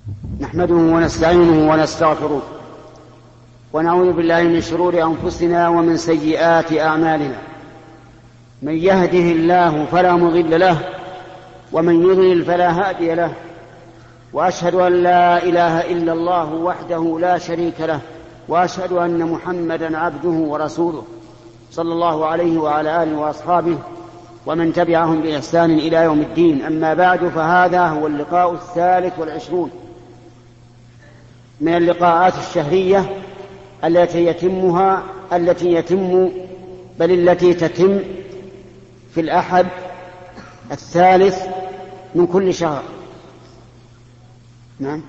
نحمده ونستعينه ونستغفره ونعوذ بالله من شرور أنفسنا ومن سيئات أعمالنا. من يهده الله فلا مضل له ومن يضلل فلا هادي له، وأشهد أن لا إله إلا الله وحده لا شريك له، وأشهد أن محمدا عبده ورسوله صلى الله عليه وعلى آله وأصحابه ومن تبعهم بإحسان إلى يوم الدين. أما بعد، فهذا هو اللقاء 23 من اللقاءات الشهرية التي تتم في الأحد 3 من كل شهر. نعم،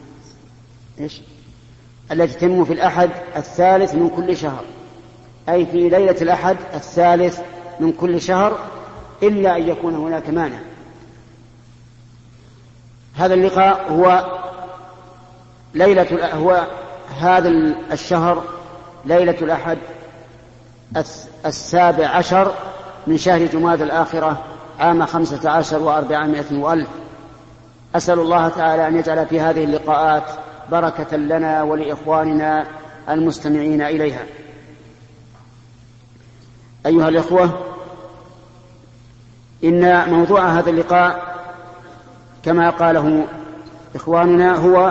التي تتم في الأحد 3 من كل شهر، أي في ليلة الأحد 3 من كل شهر، إلا أن يكون هناك مانع. هذا اللقاء هو هذا الشهر ليلة الأحد 17 من شهر جمادى الآخرة عام 15 و400 وألف. أسأل الله تعالى أن يجعل في هذه اللقاءات بركة لنا ولإخواننا المستمعين إليها. أيها الإخوة، إن موضوع هذا اللقاء كما قاله إخواننا هو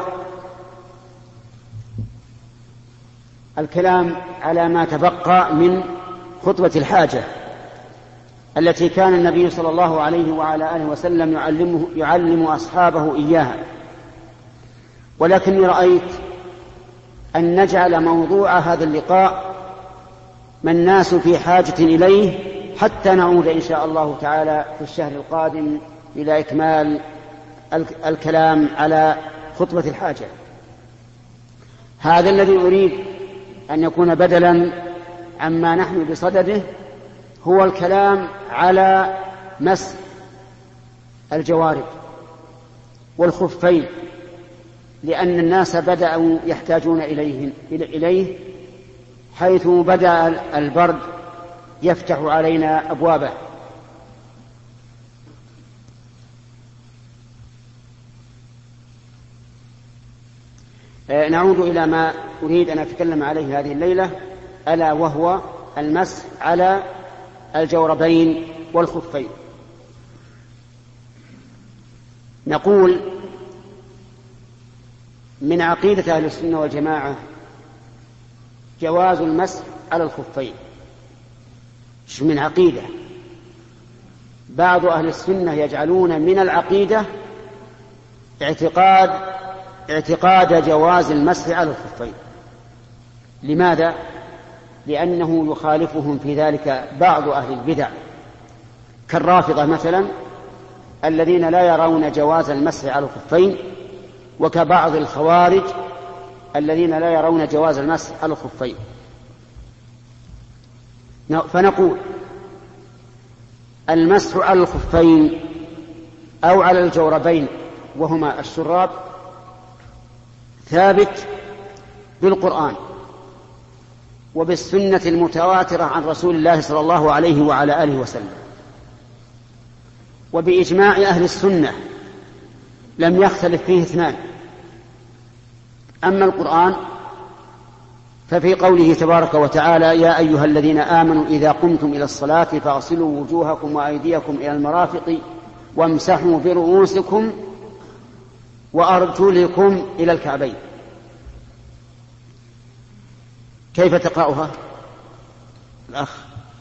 الكلام على ما تبقى من خطبة الحاجة التي كان النبي صلى الله عليه وعلى آله وسلم يعلم أصحابه إياها، ولكني رأيت أن نجعل موضوع هذا اللقاء ما الناس في حاجة إليه حتى نعود إن شاء الله تعالى في الشهر القادم إلى إكمال الكلام على خطبة الحاجة. هذا الذي أريد أن يكون بدلا عما نحن بصدده هو الكلام على مسح الجوارب والخفين، لأن الناس بدأوا يحتاجون إليه حيث بدأ البرد يفتح علينا أبوابه. نعود إلى ما أريد أن أتكلم عليه هذه الليلة، ألا وهو المسح على الجوربين والخفين. نقول من عقيدة أهل السنة والجماعة جواز المسح على الخفين. من عقيدة بعض أهل السنة يجعلون من العقيدة اعتقاد جواز المسح على الخفين. لماذا؟ لأنه يخالفهم في ذلك بعض أهل البدع كالرافضة مثلا، الذين لا يرون جواز المسح على الخفين، وكبعض الخوارج الذين لا يرون جواز المسح على الخفين. فنقول المسح على الخفين أو على الجوربين وهما الشراب ثابت بالقرآن وبالسنة المتواترة عن رسول الله صلى الله عليه وعلى آله وسلم، وبإجماع أهل السنة لم يختلف فيه اثنان. أما القرآن ففي قوله تبارك وتعالى: يا أيها الذين آمنوا إذا قمتم إلى الصلاة فاغسلوا وجوهكم وأيديكم إلى المرافق وامسحوا برؤوسكم وأرجلكم إلى الكعبين. كيف تقرأها الأخ؟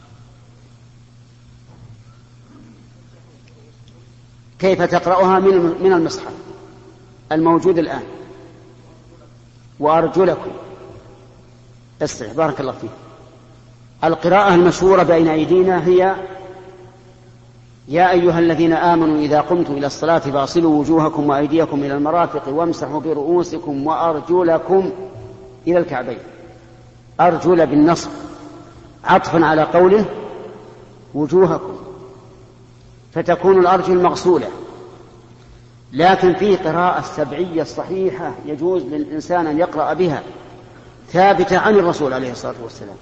كيف تقرأها من المصحف الموجود الآن؟ وأرجلكم. استرح، بارك الله فيك. القراءة المشهورة بين أيدينا هي: يا أيها الذين آمنوا إذا قمتم إلى الصلاة فاغسلوا وجوهكم وأيديكم إلى المرافق وامسحوا برؤوسكم وأرجلكم إلى الكعبين. أرجل بالنصب عطفا على قوله وجوهكم، فتكون الأرجل مغسولة. لكن في قراءة سبعية صحيحة يجوز للإنسان أن يقرأ بها ثابتة عن الرسول عليه الصلاة والسلام: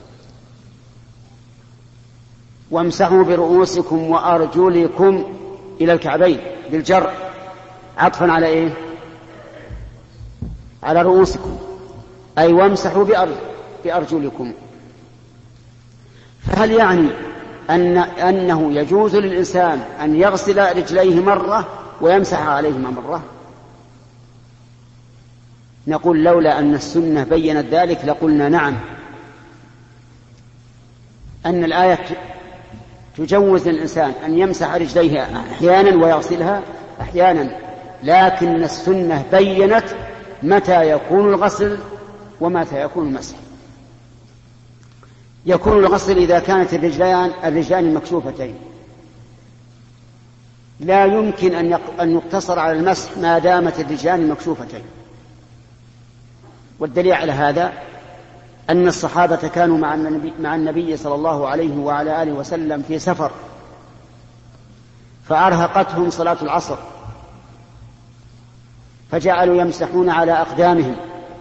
وامسحوا برؤوسكم وأرجلكم إلى الكعبين، بالجر عطفا على إيه؟ على رؤوسكم، أي وامسحوا بأرجلكم. فهل يعني أنه يجوز للإنسان أن يغسل رجليه مرة ويمسح عليهما مرة؟ نقول لولا أن السنة بيّنت ذلك لقلنا نعم، أن الآية تجوز للإنسان أن يمسح رجليه أحيانا ويغسلها أحيانا، لكن السنة بيّنت متى يكون الغسل ومتى يكون المسح. يكون الغسل إذا كانت الرجلان مكشوفتين، لا يمكن أن يقتصر على المسح ما دامت الرجلان مكشوفتين. والدليل على هذا أن الصحابة كانوا مع النبي صلى الله عليه وعلى آله وسلم في سفر، فأرهقتهم صلاة العصر، فجعلوا يمسحون على أقدامهم،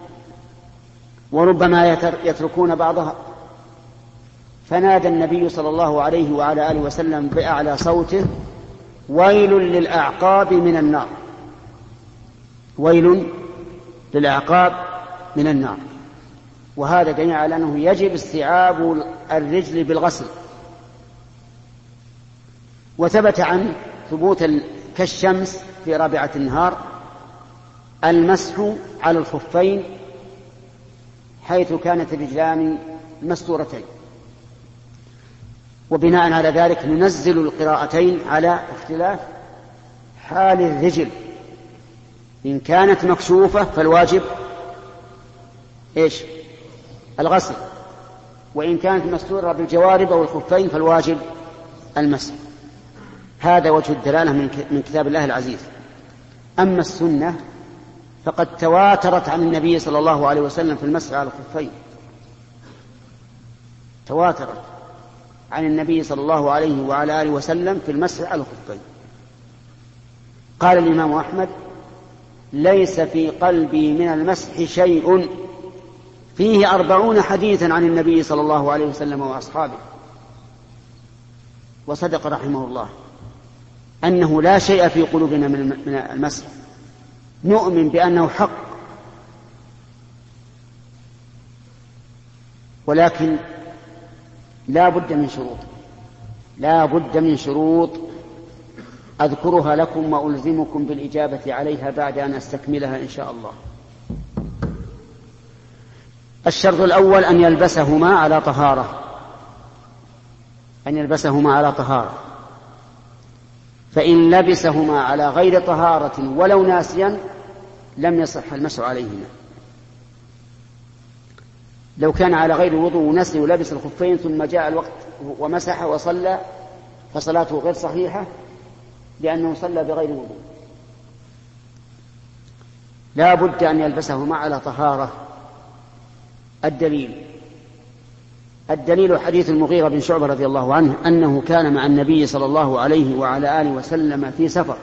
وربما يتركون بعضها، فنادى النبي صلى الله عليه وعلى آله وسلم بأعلى صوته: ويل للأعقاب من النار، ويل للأعقاب من النار. وهذا دليل على أنه يجب استيعاب الرجل بالغسل. وثبت عن ثبوت كالشمس في رابعة النهار المسح على الخفين حيث كانت الرجلان مستورتين. وبناء على ذلك ننزل القراءتين على اختلاف حال الرجل، إن كانت مكشوفة فالواجب الغسل، وإن كانت مستورة بالجوارب أو الخفين فالواجب المسح. هذا وجه الدلالة من كتاب الله العزيز. أما السنة فقد تواترت عن النبي صلى الله عليه وسلم في المسح على الخفين، تواترت عن النبي صلى الله عليه وعلى آله وسلم في المسح على الخفين. قال الإمام أحمد: ليس في قلبي من المسح شيء فيه 40 حديثا عن النبي صلى الله عليه وسلم وأصحابه. وصدق رحمه الله أنه لا شيء في قلوبنا من المسح، نؤمن بأنه حق، ولكن لا بد من شروط أذكرها لكم وألزمكم بالإجابة عليها بعد أن أستكملها إن شاء الله. الشرط الأول أن يلبسهما على طهارة، فإن لبسهما على غير طهارة ولو ناسيا لم يصح المسح عليهما. لو كان على غير وضوء ونسي ولبس الخفين ثم جاء الوقت ومسح وصلى فصلاته غير صحيحة لأنه صلى بغير وضوء. لا بد أن يلبسهما على طهارة. الدليل حديث المغيرة بن شعبة رضي الله عنه أنه كان مع النبي صلى الله عليه وعلى آله وسلم في سفر،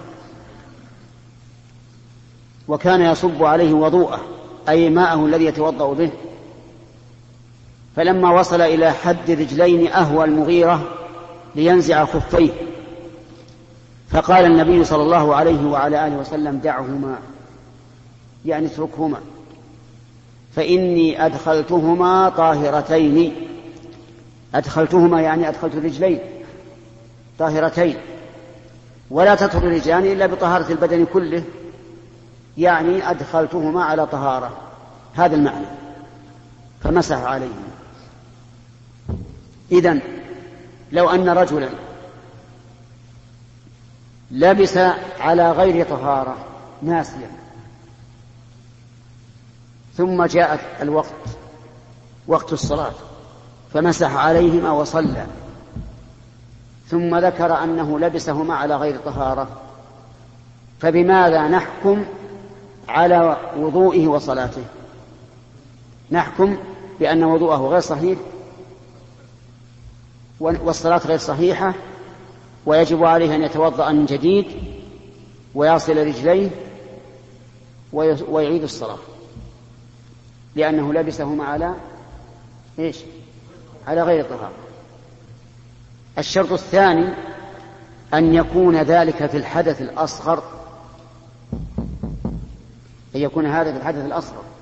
وكان يصب عليه وضوءه أي ماءه الذي يتوضأ به، فلما وصل إلى حد رجلين أهوى المغيرة لينزع خفيه، فقال النبي صلى الله عليه وعلى آله وسلم: دعهما، يعني اتركهما، فإني أدخلتهما طاهرتين. أدخلتهما يعني أدخلت الرجلين طاهرتين، ولا تطهر الرجلان إلا بطهارة البدن كله، يعني أدخلتهما على طهارة، هذا المعنى، فمسح عليهما. إذن لو أن رجلا لبس على غير طهارة ناسيا ثم جاءت الوقت، وقت الصلاة، فمسح عليهما وصلى، ثم ذكر أنه لبسهما على غير طهارة، فبماذا نحكم على وضوئه وصلاته؟ نحكم بأن وضوءه غير صحيح والصلاة غير صحيحة، ويجب عليه أن يتوضأ من جديد ويصل رجليه ويعيد الصلاة، لأنه لبسهما على على غير طهارة. الشرط الثاني أن يكون ذلك في الحدث الأصغر، أن يكون هذا في الحدث الأصغر،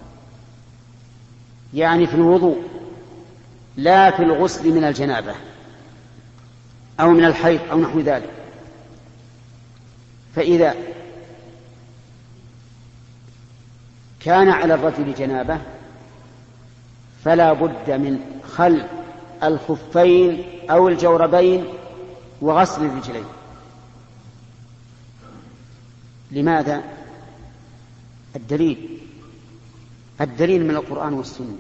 يعني في الوضوء لا في الغسل من الجنابة أو من الحيض أو نحو ذلك. فإذا كان على الرجل جنابة فلا بد من خلع الخفين أو الجوربين وغسل الرجلين. لماذا؟ الدليل من القرآن والسنة.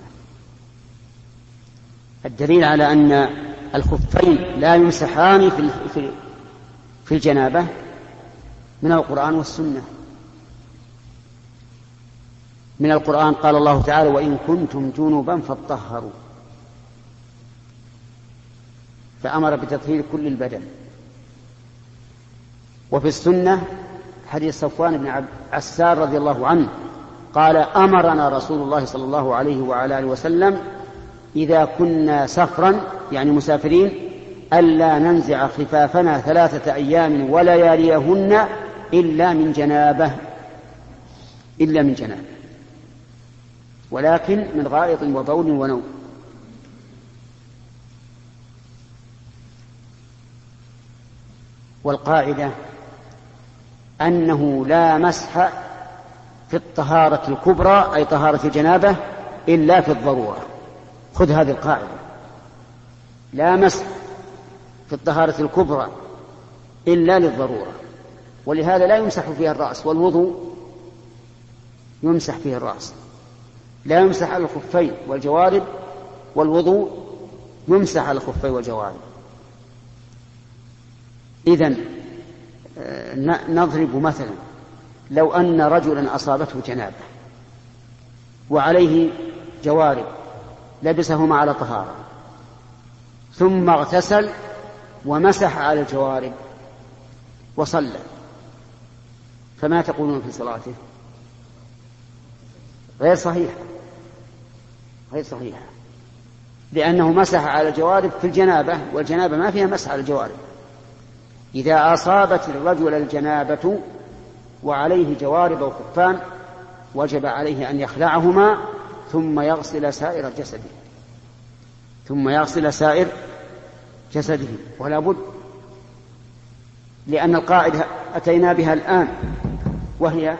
الدليل على أن الخفين لا يمسحان في الجنابة من القرآن والسنة. من القرآن قال الله تعالى: وإن كنتم جنبا فاطهروا، فأمر بتطهير كل البدن. وفي السنة حديث صفوان بن عسار رضي الله عنه قال: أمرنا رسول الله صلى الله عليه وعلى آله وسلم إذا كنا سفرا يعني مسافرين ألا ننزع خفافنا 3 أيام ولياليهن إلا من جنابة، ولكن من غائط وبول ونوم. والقاعدة أنه لا مسح في الطهارة الكبرى أي طهارة الجنابة إلا في الضرورة. خذ هذه القاعدة: لا مسح في الطهارة الكبرى إلا للضرورة. ولهذا لا يمسح فيها الرأس، والوضوء يمسح فيه الرأس، لا يمسح على الخفين والجوارب، والوضوء يمسح على الخفين والجوارب. إذن نضرب مثلا: لو أن رجلا أصابته جنابة وعليه جوارب لبسهما على طهارة، ثم اغتسل ومسح على الجوارب وصلى، فما تقولون في صلاته؟ غير صحيحة، لأنه مسح على الجوارب في الجنابة، والجنابة ما فيها مسح على الجوارب. إذا أصابت الرجل الجنابة وعليه جوارب أو خفان وجب عليه أن يخلعهما ثم يغسل سائر جسده، ولا بد، لأن القاعدة أتينا بها الآن، وهي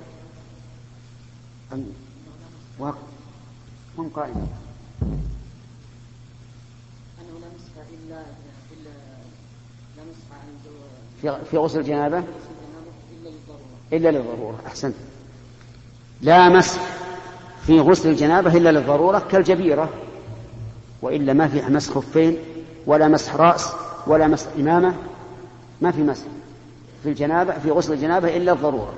من قائمة أنه لا مسح في غسل الجنابة إلا للضرورة. أحسنت، لا مسح في غسل الجنابة إلا للضرورة كالجبيرة، وإلا ما في مسح خفين ولا مسح رأس ولا مسح إمامة، ما في مسح في الجنابة في غسل الجنابة إلا الضرورة.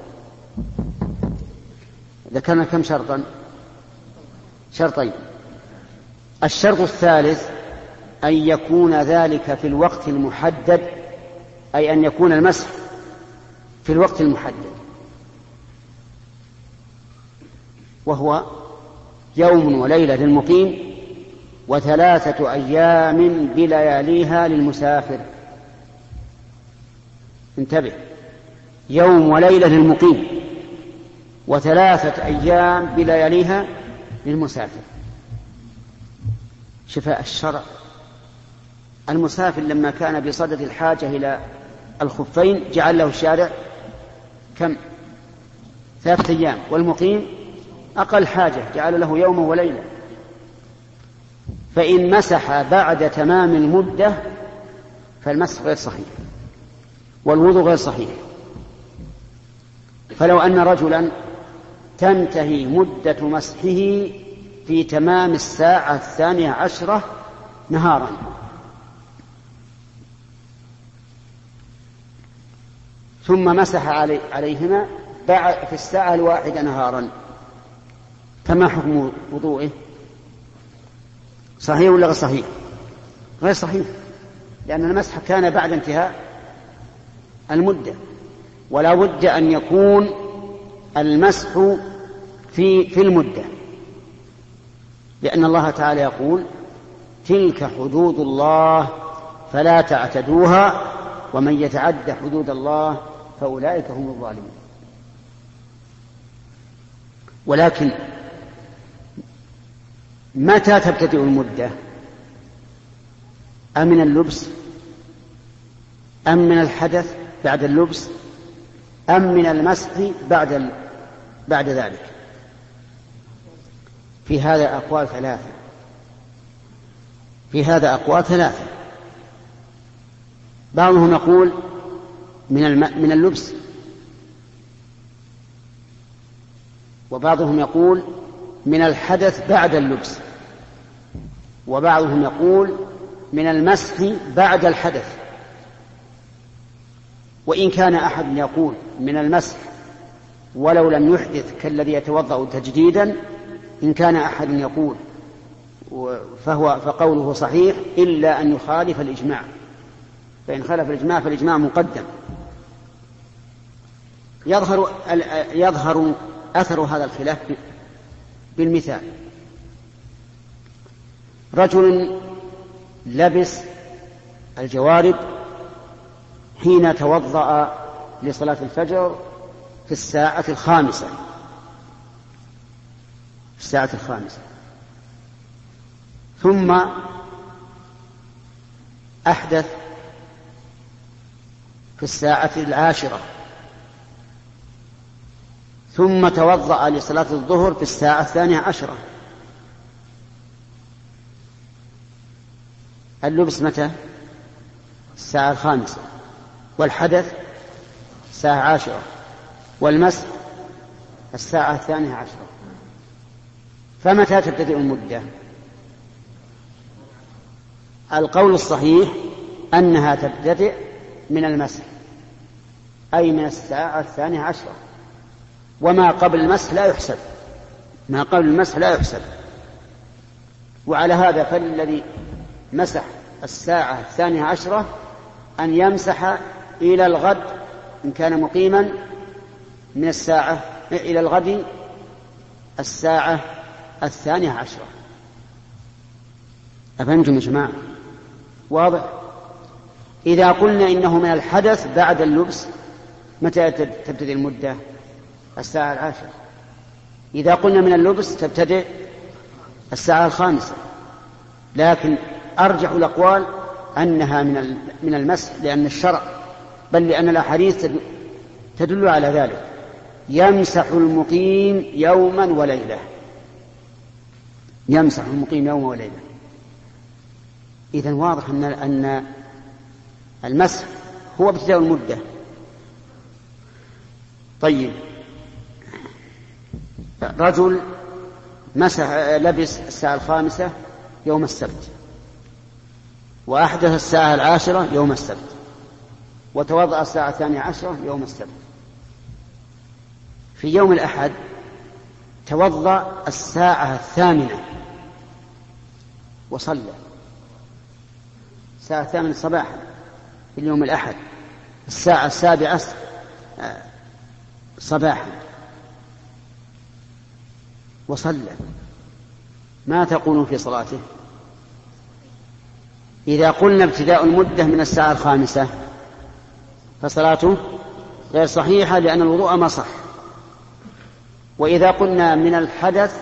ذكرنا كم شرطا؟ شرطين. الشرط الثالث أن يكون ذلك في الوقت المحدد، أي أن يكون المسح في الوقت المحدد، وهو يوم وليلة للمقيم و3 أيام بلياليها للمسافر. انتبه، يوم وليلة للمقيم و3 أيام بلياليها للمسافر. شفاء الشرع. المسافر لما كان بصدد الحاجة إلى الخفين جعل له الشارع كم؟ 3 أيام، والمقيم أقل حاجة جعل له يوم وليلة. فإن مسح بعد تمام المدة فالمسح غير صحيح والوضوء غير صحيح. فلو أن رجلا تنتهي مدة مسحه في تمام 12:10 نهارا، ثم مسح عليهما في 1:01 نهارا، فما حكم وضوئه؟ صحيح ولا غير صحيح؟ غير صحيح، لأن المسح كان بعد انتهاء المدة، ولا بد أن يكون المسح في المدة، لأن الله تعالى يقول: تلك حدود الله فلا تعتدوها ومن يتعد حدود الله فأولئك هم الظالمون. ولكن متى تبتدئ المدة؟ أم من اللبس، أم من الحدث بعد اللبس، أم من المسح بعد ذلك؟ في هذا أقوال ثلاثة. بعضهم يقول من اللبس، وبعضهم يقول من الحدث بعد اللبس، وبعضهم يقول من المسح بعد الحدث. وإن كان أحد يقول من المسح ولو لم يحدث كالذي يتوضأ تجديدا، إن كان أحد يقول فقوله صحيح إلا أن يخالف الإجماع، فإن خالف الإجماع فالإجماع مقدم. يظهر أثر هذا الخلاف بالمثال: رجل لبس الجوارب حين توضأ لصلاة الفجر في الساعة الخامسة، ثم أحدث في الساعة 10، ثم توضأ لصلاة الظهر في الساعة 12. اللبس متى؟ الساعة 5، والحدث الساعة 10، والمسح الساعة 12. فمتى تبتدئ المدة؟ القول الصحيح أنها تبتدئ من المسح، أي من الساعة 12، وما قبل المسح لا يحسب. وعلى هذا فالذي مسح الساعة 12 أن يمسح إلى الغد إن كان مقيما من الساعة إلى الغد الساعة 12. أفهمتم يا جماعة؟ واضح؟ إذا قلنا إنه من الحدث بعد اللبس، متى تبتدئ المدة؟ الساعة 10. إذا قلنا من اللبس تبتدئ الساعة 5. لكن أرجح الأقوال أنها من المسح، لأن الشرع بل لأن الأحاديث تدل على ذلك: يمسح المقيم يوما وليلة. إذن واضح أن المسح هو ابتداء المدة. طيب، رجل لبس الساعة 5 يوم السبت، وأحدث الساعة 10 يوم السبت، وتوضأ الساعة 12 يوم السبت. في يوم الأحد توضأ الساعة 8 وصلى الساعة 8 صباحا في اليوم الأحد، الساعة 7 صباحا وصلى. ما تقولون في صلاته؟ إذا قلنا ابتداء المدة من الساعة 5 فصلاته غير صحيحة، لأن الوضوء ما صح. وإذا قلنا من الحدث،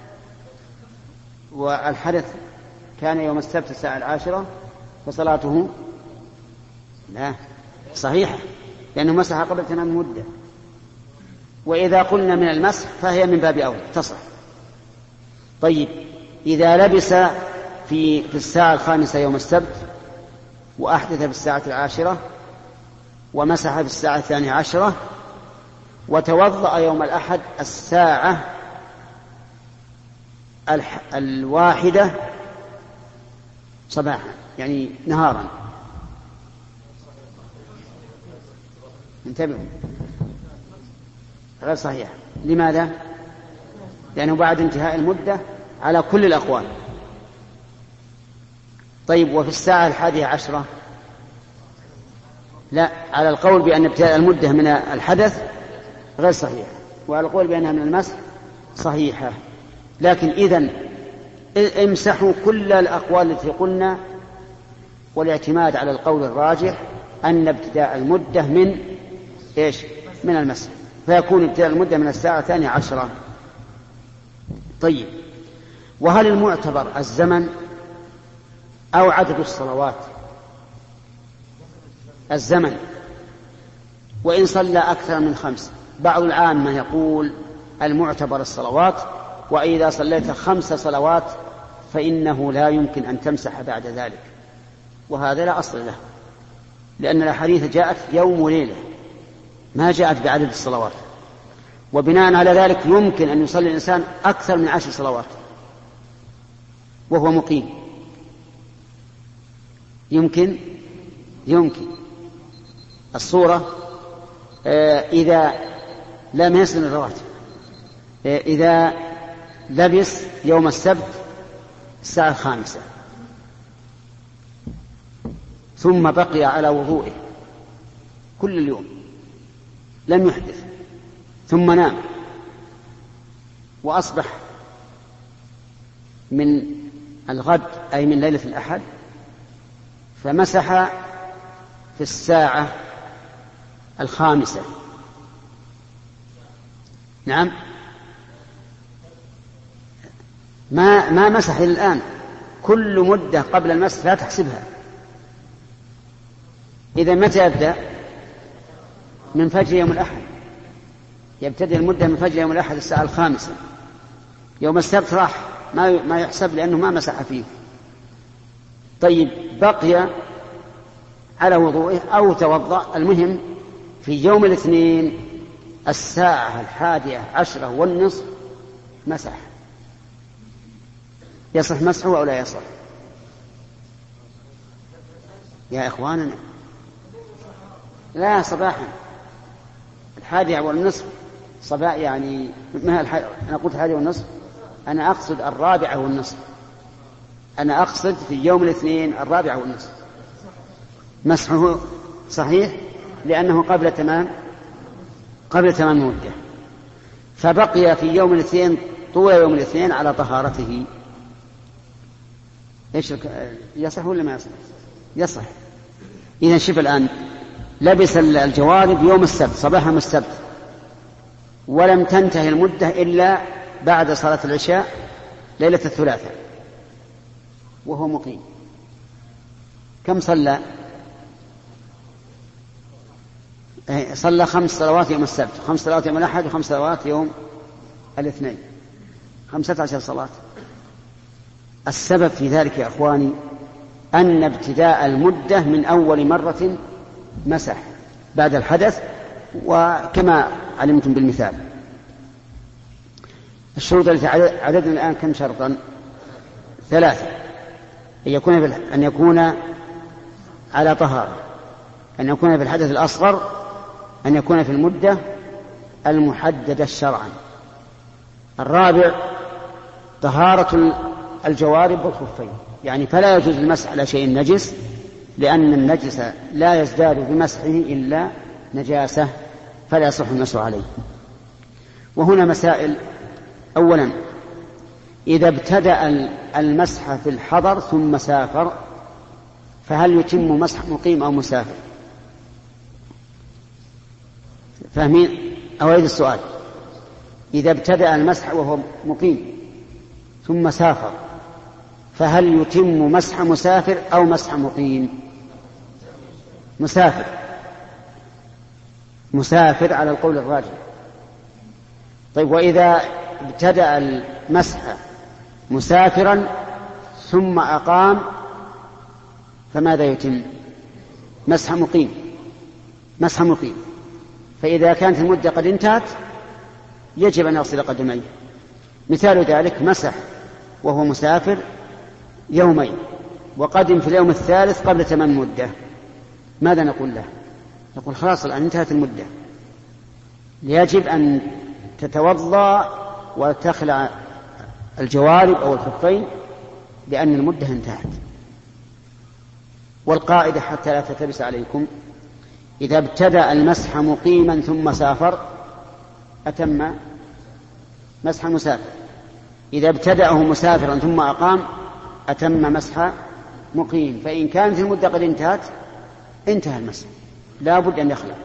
والحدث كان يوم السبت الساعة 10، فصلاته لا صحيحة، لأنه مسح قبل تمام المدة. وإذا قلنا من المسح فهي من باب أولى تصح. طيب، إذا لبس في الساعة 5 يوم السبت، وأحدث في الساعة 10، ومسح في الساعة 12، وتوضأ يوم الأحد الساعة 1 صباحا، يعني نهارا. انتبهوا، غير صحيح. لماذا؟ لأنه بعد انتهاء المدة على كل الأقوال. طيب، وفي الساعة 11 لا، على القول بأن ابتداء المدة من الحدث غير صحيح، وعلى القول بأنها من المسح صحيحة. لكن إذن امسحوا كل الأقوال التي قلنا، والاعتماد على القول الراجح أن ابتداء المدة من المسح، فيكون ابتداء المدة من الساعة 12. طيب، وهل المعتبر الزمن أو عدد الصلوات؟ الزمن. وإن صلى أكثر من 5، بعض العامة يقول المعتبر الصلوات، وإذا صليت 5 صلوات فإنه لا يمكن أن تمسح بعد ذلك، وهذا لا أصل له، لأن الأحاديث جاءت يوم وليلة ما جاءت بعدد الصلوات. وبناء على ذلك يمكن أن يصلي الإنسان أكثر من 10 صلوات وهو مقيم. يمكن الصورة إذا لم يسلم الرواتب، إذا لبس يوم السبت الساعة 5 ثم بقي على وضوئه كل اليوم لم يحدث، ثم نام وأصبح من الغد أي من ليلة الأحد، فمسح في الساعة 5. نعم، ما مسح إلى الآن، كل مدة قبل المسح لا تحسبها. إذا متى يبدأ؟ من فجر يوم الأحد، يبتدئ المدة من فجر يوم الأحد الساعة 5. يوم السبت راح ما يحسب لأنه ما مسح فيه. طيب بقي على وضوئه أو توضأ، المهم في يوم الاثنين الساعة 11:10 مسح. يصح مسحه أو لا يصح يا إخواننا؟ لا، صباحا 11:30 صباح، يعني ما أنا قلت 11:30، أنا أقصد 4:30. أنا أقصد في يوم الاثنين 4:30 مسحه صحيح، لأنه قبل تمام المدة. فبقي في يوم الاثنين طول يوم الاثنين على طهارته. إيش يصح ولا ما يصح؟ يصح. إذا شوف الآن، لبس الجوارب يوم السبت صباح يوم السبت، ولم تنتهي المدة إلا بعد صلاة العشاء ليلة الثلاثاء وهو مقيم. كم صلى؟ صلى 5 صلوات يوم السبت، 5 صلوات يوم الأحد، و5 صلوات يوم الاثنين، 15 صلاة. السبب في ذلك يا أخواني أن ابتداء المدة من أول مرة مسح بعد الحدث، وكما علمتم بالمثال. الشروط التي عددنا الآن كم شرطا؟ 3: أن يكون على طهارة، أن يكون في الحدث الأصغر، أن يكون في المدة المحددة شرعا. الرابع طهارة الجوارب والخفين، يعني فلا يجوز المسح على شيء نجس، لأن النجس لا يزداد بمسحه إلا نجاسة، فلا يصح المسح عليه. وهنا مسائل. أولا، إذا ابتدأ المسح في الحضر ثم سافر فهل يتم مسح مقيم أو مسافر؟ فاهمين؟ أعيد السؤال. إذا ابتدأ المسح وهو مقيم ثم سافر فهل يتم مسح مسافر أو مسح مقيم؟ مسافر على القول الراجح. طيب، وإذا ابتدأ المسح مسافرا ثم أقام فماذا يتم؟ مسح مقيم. فإذا كانت المدة قد انتهت يجب أن يغسل قدميه. مثال ذلك مسح وهو مسافر 2 يوم وقدم في اليوم الثالث قبل تمام المدة، ماذا نقول له؟ نقول خلاص الآن انتهت المدة، يجب أن تتوضأ وتخلع الجوارب أو الخفين لأن المدة انتهت. والقاعدة حتى لا تلتبس عليكم: إذا ابتدأ المسح مقيما ثم سافر أتم مسح مسافر، إذا ابتدأه مسافرا ثم أقام أتم مسح مقيم. فإن كانت المدة قد انتهى المسح، لا بد أن يخلع.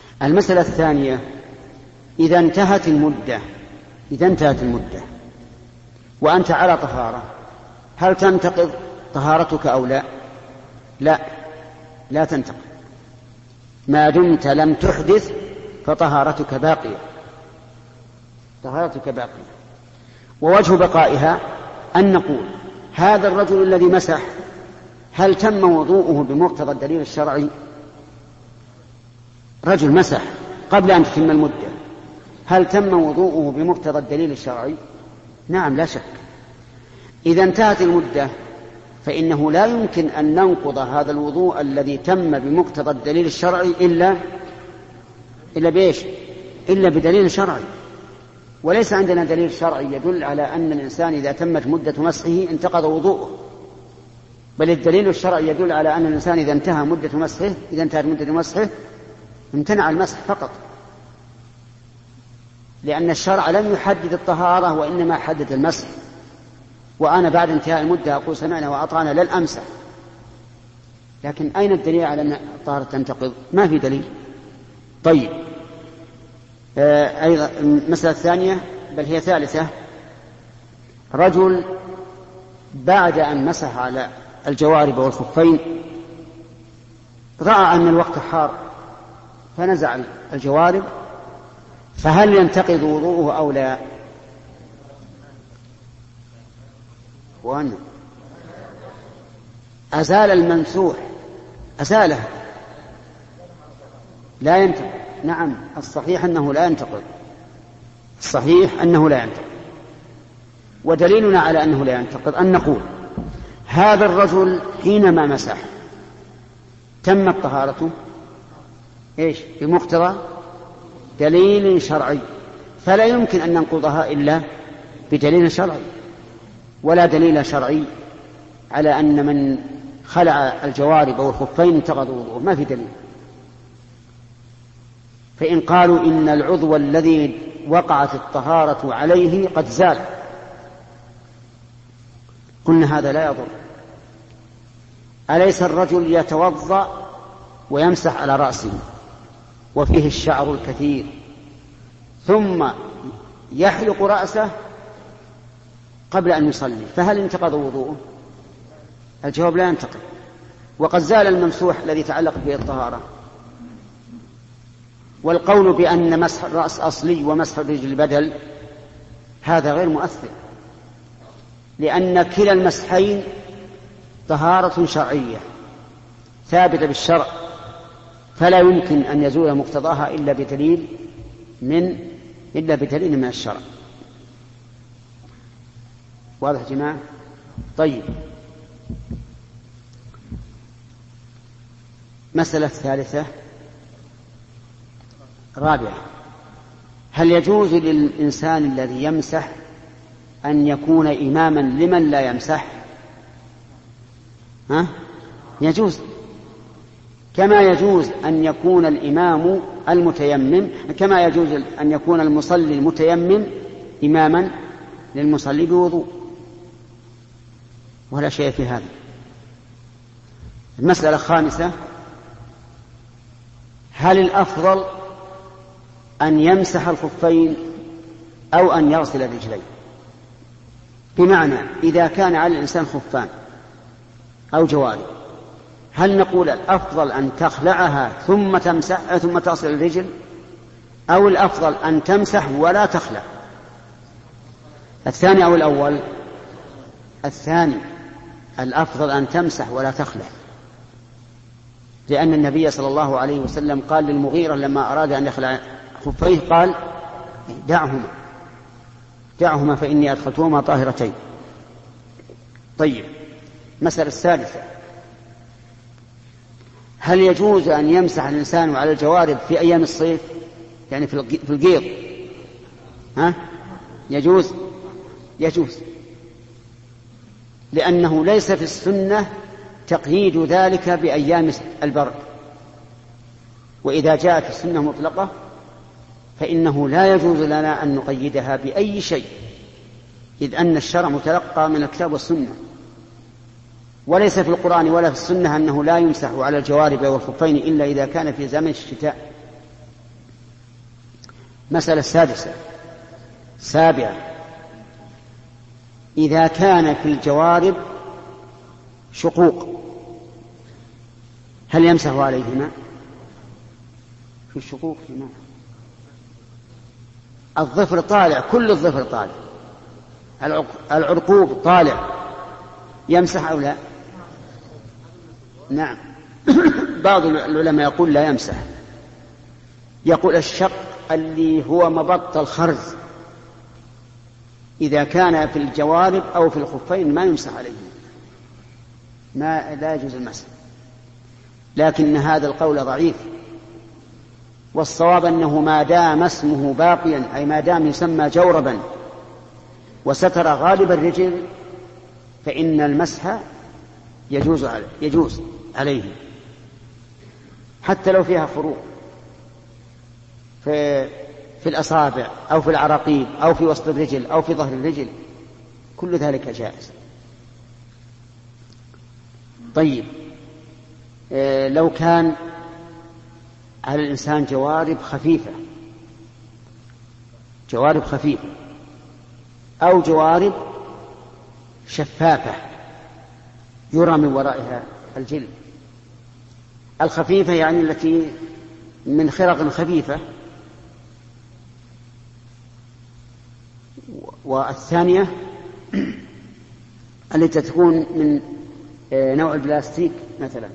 المسألة الثانية: إذا انتهت المدة وأنت على طهارة، هل تنتقض طهارتك أو لا؟ لا، لا تنتقض ما دمت لم تحدث، فطهارتك باقية، طهارتك باقية. ووجه بقائها أن نقول هذا الرجل الذي مسح هل تم وضوءه بمقتضى الدليل الشرعي؟ رجل مسح قبل أن تتم المدة، هل تم وضوءه بمقتضى الدليل الشرعي؟ نعم لا شك. إذا انتهت المدة فإنه لا يمكن أن ننقض هذا الوضوء الذي تم بمقتضى الدليل الشرعي إلا بإيش؟ إلا بدليل شرعي. وليس عندنا دليل شرعي يدل على أن الإنسان إذا تمت مدة مسحه انتقض وضوءه، بل الدليل الشرعي يدل على أن الإنسان إذا انتهت مدة مسحه امتنع المسح فقط، لأن الشرع لم يحدد الطهارة وإنما حدد المسح. وأنا بعد انتهاء المدة أقول سمعنا وأطعنا لن أمسح، لكن أين الدليل على أن الطهارة تنتقض؟ ما في دليل. طيب، أيضا المسألة الثانية بل هي ثالثة، رجل بعد أن مسح على الجوارب والخفين رأى أن الوقت حار فنزع الجوارب، فهل ينتقض وضوءه أو لا؟ وأن أزال الممسوح، أزاله، لا ينتقض. نعم، الصحيح أنه لا ينتقض، الصحيح أنه لا ينتقض. ودليلنا على أنه لا ينتقض أن نقول هذا الرجل حينما مسح تمت طهارته بمقتضى دليل شرعي، فلا يمكن أن ننقضها إلا بدليل شرعي، ولا دليل شرعي على أن من خلع الجوارب والخفين انتقض وضوءه، ما في دليل. فإن قالوا إن العضو الذي وقعت الطهارة عليه قد زال، قلنا هذا لا يضر. أليس الرجل يتوضأ ويمسح على رأسه وفيه الشعر الكثير ثم يحلق رأسه قبل أن يصلي، فهل انتقض وضوءه؟ الجواب لا ينتقض، وقد زال الممسوح الذي تعلق به الطهارة. والقول بأن مسح الرأس أصلي ومسح الرجل بدل هذا غير مؤثر، لأن كلا المسحين طهارة شرعية ثابتة بالشرع، فلا يمكن أن يزول مقتضاها إلا بدليل من الشرع. واضح يا جماعة؟ طيب، مسألة ثالثة رابعة، هل يجوز للإنسان الذي يمسح أن يكون إماما لمن لا يمسح؟ يجوز، كما يجوز أن يكون الإمام المتيمم، كما يجوز أن يكون المصلي المتيمم إماما للمصلي بوضوء، ولا شيء في هذا. المسألة الخامسة، هل الأفضل أن يمسح الخفين أو أن يغسل الرجلين؟ بمعنى إذا كان على الإنسان خفان أو جوارب، هل نقول الأفضل أن تخلعها ثم تمسح ثم تصل الرجل، أو الأفضل أن تمسح ولا تخلع؟ الثاني أو الأول؟ الثاني، الأفضل أن تمسح ولا تخلع، لأن النبي صلى الله عليه وسلم قال للمغيرة لما أراد أن يخلع خفيه قال دعهما فإني أدخلتهما طاهرتين. طيب، مسألة الثالثة، هل يجوز أن يمسح الإنسان على الجوارب في أيام الصيف، يعني في القيض؟ يجوز، لأنه ليس في السنة تقييد ذلك بأيام البرد، وإذا جاءت السنة مطلقة فإنه لا يجوز لنا أن نقيدها بأي شيء، إذ أن الشرع متلقى من الكتاب والسنة، وليس في القرآن ولا في السنة أنه لا يمسح على الجوارب والخفين إلا إذا كان في زمن الشتاء. مسألة سابعة، إذا كان في الجوارب شقوق هل يمسح عليهما؟ في الشقوق هنا الظفر طالع، كل الظفر طالع، العرقوب طالع، يمسح أو لا؟ نعم. بعض العلماء يقول لا يمسح، يقول الشق اللي هو مبط الخرز إذا كان في الجوارب أو في الخفين ما يمسح عليه، لا يجوز المسح. لكن هذا القول ضعيف، والصواب أنه ما دام اسمه باقيا، أي ما دام يسمى جوربا وستر غالب الرجل، فإن المسح يجوز عليه حتى لو فيها فروق في الأصابع أو في العراقيب أو في وسط الرجل أو في ظهر الرجل، كل ذلك جائز. طيب، لو كان على الإنسان جوارب خفيفة أو جوارب شفافة يرى من ورائها الجلد، الخفيفة يعني التي من خرق خفيفة، والثانية التي تكون من نوع البلاستيك مثلا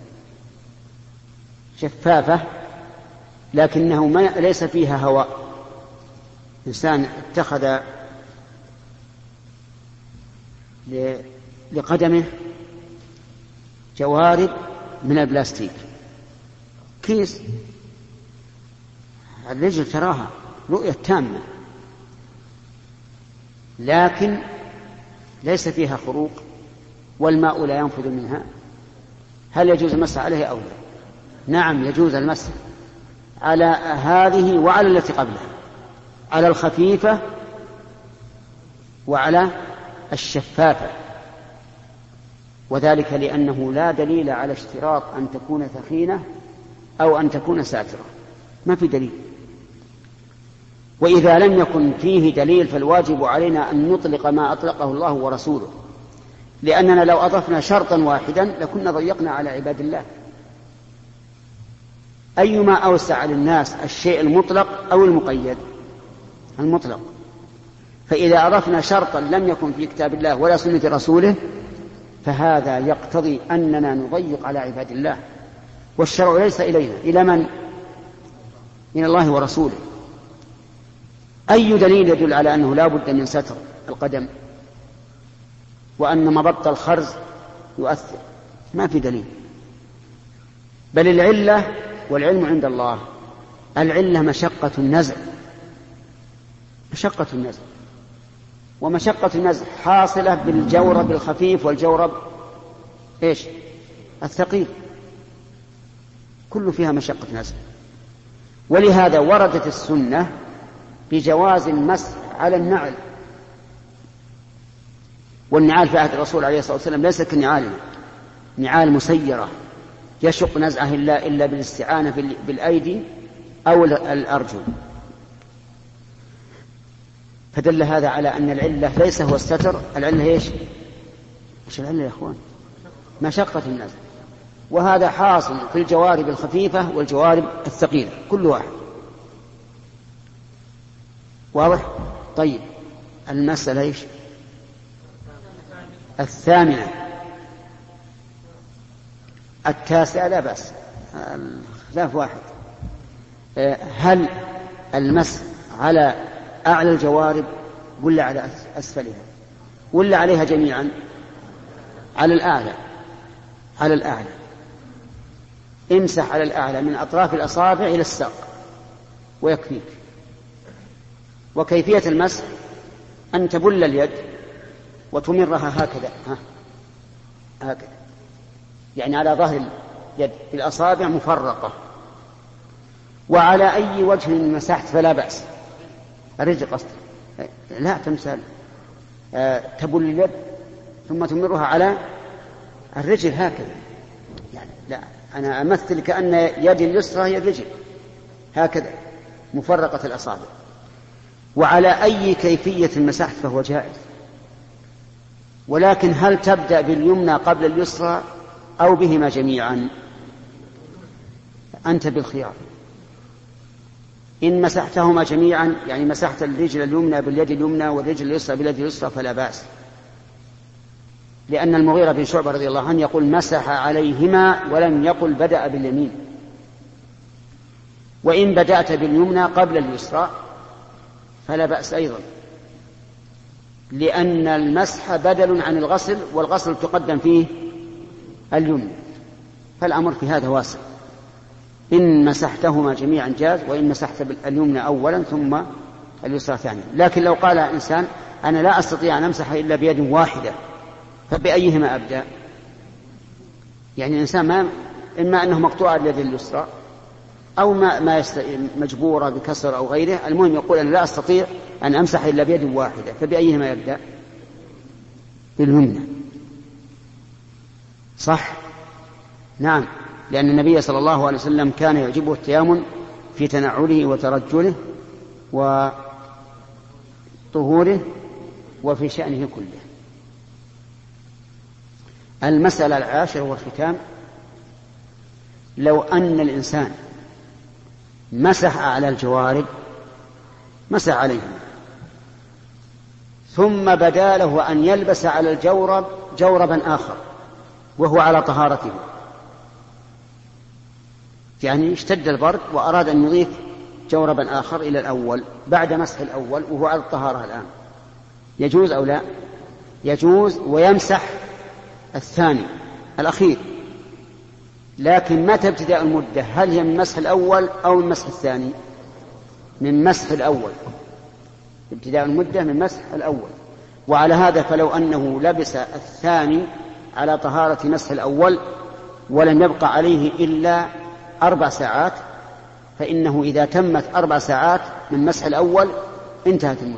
شفافة لكنه ليس فيها هواء، إنسان اتخذ لقدمه جوارب من البلاستيك، كيس الرجل تراها رؤية تامة لكن ليس فيها خروق والماء لا ينفذ منها، هل يجوز المسح عليه أو لا؟ نعم، يجوز المسح على هذه وعلى التي قبلها، على الخفيفة وعلى الشفافة، وذلك لأنه لا دليل على اشتراط أن تكون ثخينة أو أن تكون ساترة، ما في دليل. وإذا لم يكن فيه دليل فالواجب علينا أن نطلق ما أطلقه الله ورسوله، لأننا لو أضفنا شرطا واحدا لكنا ضيقنا على عباد الله. أيما أوسع للناس الشيء المطلق أو المقيد؟ المطلق. فإذا أضفنا شرطا لم يكن في كتاب الله ولا سنة رسوله فهذا يقتضي أننا نضيق على عباد الله، والشرع ليس إلينا، إلى من؟ إلى الله ورسوله. أي دليل يدل على أنه لا بد من ستر القدم وأن مبط الخرز يؤثر؟ ما في دليل. بل العلة والعلم عند الله، العلة مشقة النزع، ومشقة النزع حاصلة بالجورب الخفيف والجورب الثقيل، كل فيها مشقة نزع. ولهذا وردت السنة بجواز المسح على النعل، والنعال في عهد الرسول عليه الصلاة والسلام ليس كنعالنا، نعال مسيرة يشق نزعه إلا بالاستعانة بالأيدي أو الأرجل. فدل هذا على أن العلة ليس هو الستر، العلة إيش العلة يا أخوان؟ مشقة النزع، وهذا حاصل في الجوارب الخفيفة والجوارب الثقيلة كل واحد. واضح؟ طيب، المسألة الثامنة. التاسعة لا بأس، الخلاف واحد، هل المسح على أعلى الجوارب ولا على أسفلها ولا عليها جميعا؟ على الأعلى. امسح على الأعلى من أطراف الأصابع إلى الساق ويكفيك. وكيفية المسح أن تبل اليد وتمرها هكذا يعني على ظهر اليد بالأصابع مفرقة، وعلى أي وجه مسحت فلا بأس. الرجل قصد لا تمثال، تبل اليد ثم تمرها على الرجل هكذا، يعني لا، أنا أمثل كأن يدي اليسرى هي الرجل هكذا مفرقة الأصابع. وعلى أي كيفية مسحت فهو جائز، ولكن هل تبدأ باليمنى قبل اليسرى أو بهما جميعا؟ أنت بالخيار. إن مسحتهما جميعا يعني مسحت الرجل اليمنى باليد اليمنى والرجل اليسرى باليد اليسرى فلا بأس، لأن المغيرة بن شعبة رضي الله عنه يقول مسح عليهما ولم يقل بدأ باليمين. وإن بدأت باليمنى قبل اليسرى فلا بأس أيضا، لأن المسح بدل عن الغسل، والغسل تقدم فيه اليمنى، فالأمر في هذا واسع. إن مسحتهما جميعا جاز، وإن مسحت اليمنى أولا ثم اليسرى ثانيا. لكن لو قال إنسان أنا لا أستطيع أن أمسح إلا بيد واحدة فبأيهما أبدأ؟ يعني الإنسان إما أنه مقطوع اليد اليسرى أو ما مجبورة بكسر أو غيره، المهم يقول أنا لا أستطيع أن أمسح إلا بيد واحدة فبأيهما يبدأ؟ باليمنى. صح؟ نعم، لأن النبي صلى الله عليه وسلم كان يعجبه التيامن في تنعله وترجله وطهوره وفي شأنه كله. المسألة العاشرة والختام: لو أن الإنسان مسح على الجوارب، مسح عليهم، ثم بدا له أن يلبس على الجورب جوربا آخر وهو على طهارته، يعني اشتد البرد وأراد أن يضيف جوربا آخر إلى الأول بعد مسح الأول وهو على الطهارة الآن، يجوز أو لا؟ يجوز، ويمسح الثاني الأخير. لكن متى ابتداء المدة؟ هل هي من مسح الأول أو من مسح الثاني؟ من مسح الأول. ابتداء المدة من مسح الأول. وعلى هذا فلو أنه لبس الثاني على طهارة مسح الأول ولم يبقى عليه إلا 4 ساعات، فإنه إذا تمت 4 ساعات من مسح الأول انتهت المدة.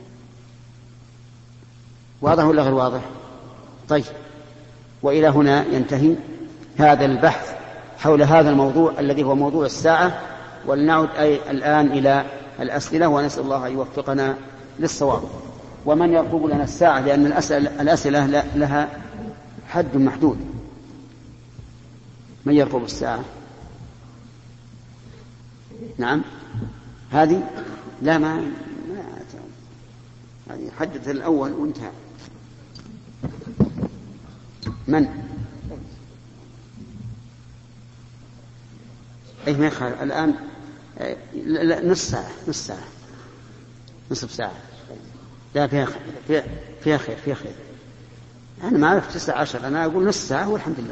واضح ولا غير واضح؟ طيب، وإلى هنا ينتهي هذا البحث حول هذا الموضوع الذي هو موضوع الساعة. ولنعد الآن إلى الأسئلة، ونسأل الله أن يوفقنا للصواب. ومن يرقب لنا الساعة، لأن الأسئلة لها حد محدود. من يرقب الساعة؟ نعم، هذه لا ما هذه حدث الأول وانتهى. من؟ أي ما يخالف الآن. نصف ساعة نصف ساعة. لا فيها خير. أنا ما أعرف 19، أنا أقول نصف ساعة والحمد لله.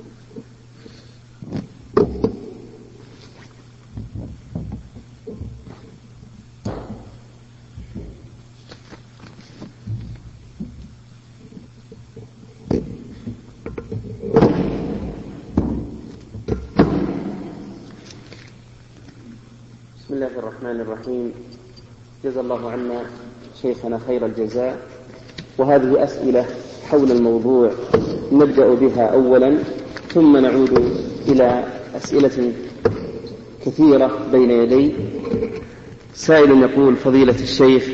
بسم الله الرحمن الرحيم. جزا الله عنا شيخنا خير الجزاء. وهذه أسئلة حول الموضوع نبدأ بها أولا، ثم نعود إلى أسئلة كثيرة بين يدي. سائل يقول: فضيلة الشيخ،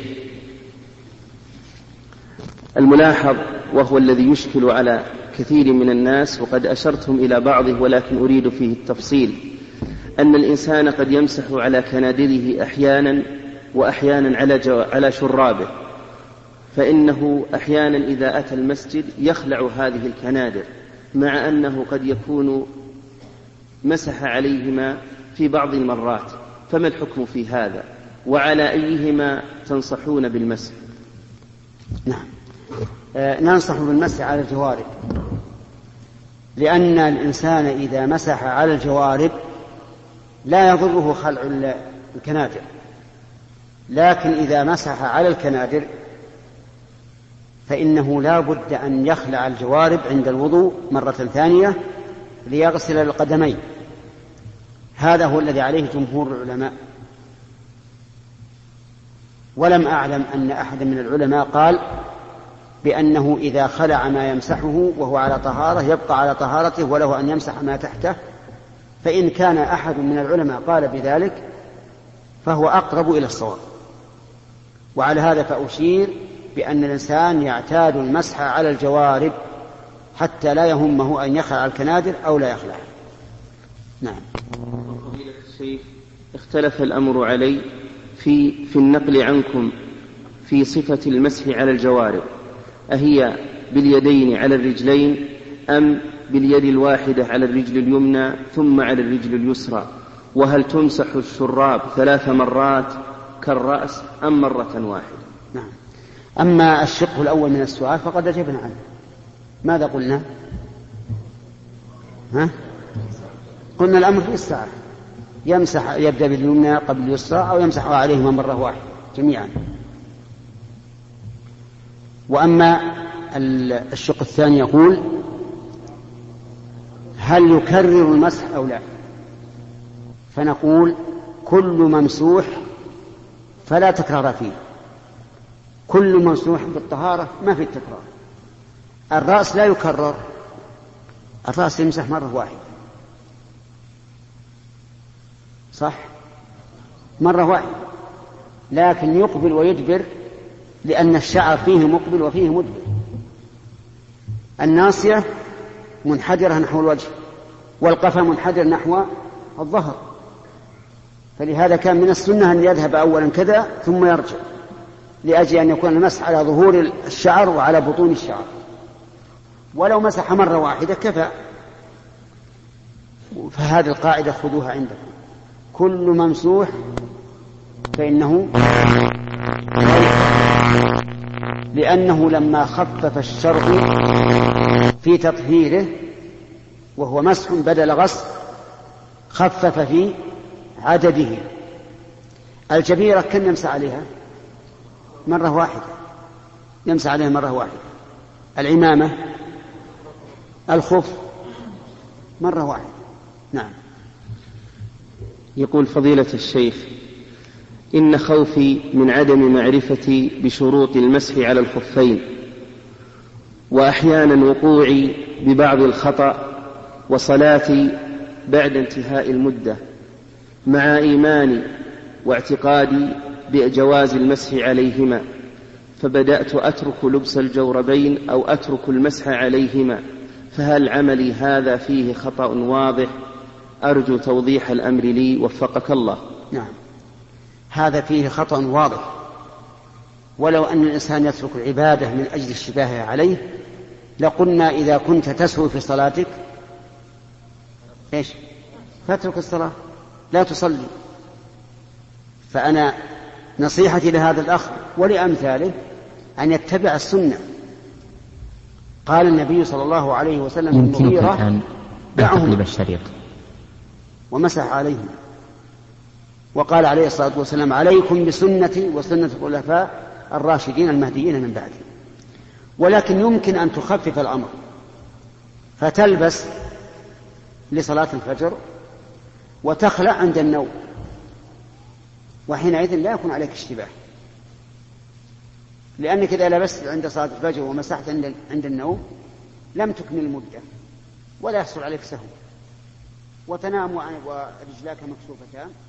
الملاحظ وهو الذي يشكل على كثير من الناس وقد أشرتم إلى بعضه ولكن أريد فيه التفصيل، أن الإنسان قد يمسح على كنادره أحيانا وأحيانا على شرابه، فإنه أحيانا إذا أتى المسجد يخلع هذه الكنادر مع أنه قد يكون مسح عليهما في بعض المرات، فما الحكم في هذا؟ وعلى أيهما تنصحون بالمسح؟ نعم، ننصح بالمسح على الجوارب، لأن الإنسان إذا مسح على الجوارب لا يضره خلع الكنادر، لكن إذا مسح على الكنادر فإنه لا بد أن يخلع الجوارب عند الوضوء مرة ثانية ليغسل القدمين. هذا هو الذي عليه جمهور العلماء، ولم أعلم أن أحد من العلماء قال بأنه إذا خلع ما يمسحه وهو على طهارة يبقى على طهارته وله أن يمسح ما تحته. فإن كان أحد من العلماء قال بذلك فهو أقرب إلى الصواب. وعلى هذا فأشير بأن الإنسان يعتاد المسح على الجوارب حتى لا يهمه أن يخلع الكنادر أو لا يخلع. نعم. فضيلة الشيخ، اختلف الأمر علي في النقل عنكم في صفة المسح على الجوارب، أهي باليدين على الرجلين أم باليد الواحدة على الرجل اليمنى ثم على الرجل اليسرى؟ وهل تمسح الشراب 3 مرات كالرأس أم مرة واحدة؟ نعم. أما الشق الأول من السؤال فقد أجبنا عنه. ماذا قلنا؟ قلنا الأمر في الساعة، يمسح يبدأ باليمنى قبل اليسرى أو يمسح عليهما مرة واحدة جميعا. وأما الشق الثاني يقول هل يكرر المسح أو لا؟ فنقول كل ممسوح فلا تكرار فيه، كل ممسوح بالطهارة ما في التكرار. الرأس لا يكرر، الرأس يمسح مرة واحدة، صح؟ مرة واحدة، لكن يقبل ويدبر لأن الشعر فيه مقبل وفيه مدبر. الناصية منحدرة نحو الوجه والقفا منحدر نحو الظهر، فلهذا كان من السنة أن يذهب أولا كذا ثم يرجع، لأجل أن يكون المسح على ظهور الشعر وعلى بطون الشعر. ولو مسح مرة واحدة كفى. فهذه القاعدة خذوها عندكم، كل ممسوح فإنه لأنه لما خفف الشرع في تطهيره وهو مسح بدل غسل خفف في عدده. الجبيرة كم يمسح عليها؟ مرة واحدة، يمسح عليها مرة واحدة. العمامة، الخف، مرة واحدة. نعم. يقول فضيلة الشيخ إن خوفي من عدم معرفتي بشروط المسح على الخفين، وأحيانا وقوعي ببعض الخطأ، وصلاتي بعد انتهاء المدة، مع إيماني واعتقادي بجواز المسح عليهما، فبدأت أترك لبس الجوربين أو أترك المسح عليهما، فهل عملي هذا فيه خطأ واضح؟ أرجو توضيح الأمر لي وفقك الله. نعم، هذا فيه خطأ واضح. ولو أن الإنسان يترك العبادة من أجل الشباه عليه لقلنا إذا كنت تسهو في صلاتك إيش؟ فاترك الصلاة، لا تصلي. فأنا نصيحتي لهذا الأخ ولأمثاله أن يتبع السنة. قال النبي صلى الله عليه وسلم يمكنك أن تقلب الشريط ومسح عليهم، وقال عليه الصلاة والسلام عليكم بسنتي وسنة الخلفاء الراشدين المهديين من بعدي. ولكن يمكن أن تخفف الأمر فتلبس لصلاة الفجر وتخلع عند النوم، وحينئذ لا يكون عليك اشتباه، لأنك إذا لبست عند صلاة الفجر ومسحت عند النوم لم تكمل المدة ولا يحصل عليك سهو، وتنام ورجلاك مكشوفتان